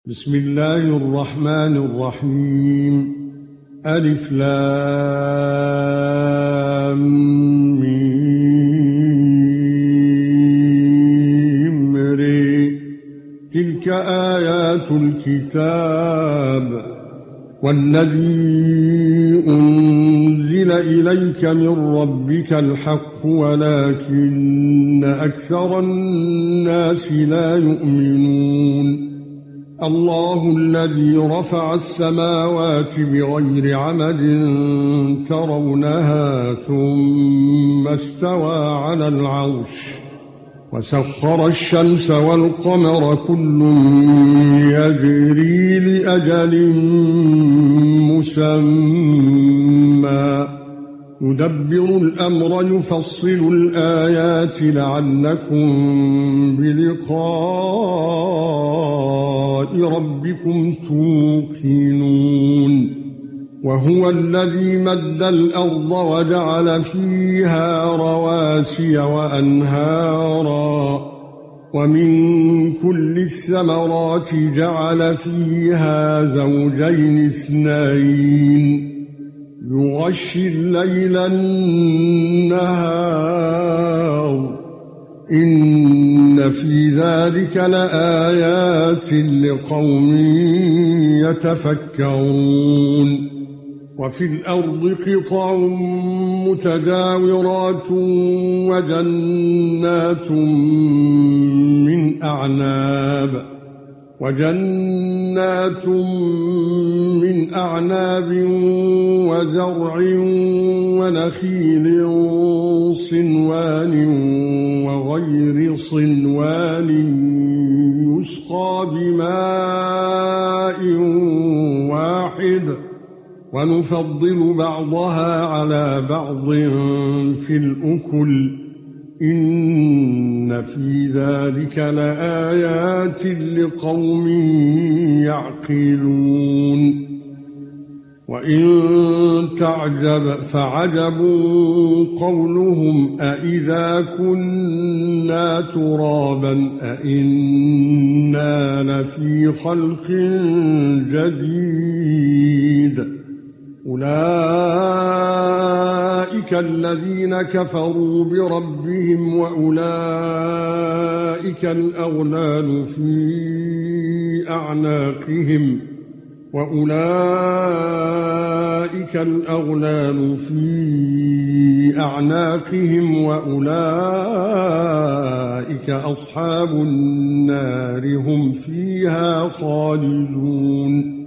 بسم الله الرحمن الرحيم. ألف لام ميم ري. تلك آيات الكتاب والذي أنزل إليك من ربك الحق ولكن أكثر الناس لا يؤمنون. الله الذي رفع السماوات بغير عمد ترونها ثم استوى على العرش وسخر الشمس والقمر كل يجري لأجل مسمى يدبر الأمر يفصل الآيات لعلكم بلقاء ربكم توقنون. وهو الذي مد الأرض وجعل فيها رواسي وأنهارا ومن كل الثمرات جعل فيها زوجين اثنين يغشي الليل النهار إن في ذلك لآيات لقوم يتفكرون. وفي الأرض قطع متجاورات وجنات من أعناب وزرع ونخيل صنوان وغير صنوان يسقى بماء واحد ونفضل بعضها على بعض في الأكل إن في ذلك لآيات لقوم يعقلون. وإن تعجب فعجب قولهم أإذا كنا ترابا أإنا لفي خلق جديد أولئك الذين كفروا بربهم وأولئك الأغلال في أعناقهم وأولئك أصحاب النار هم فيها خالدون.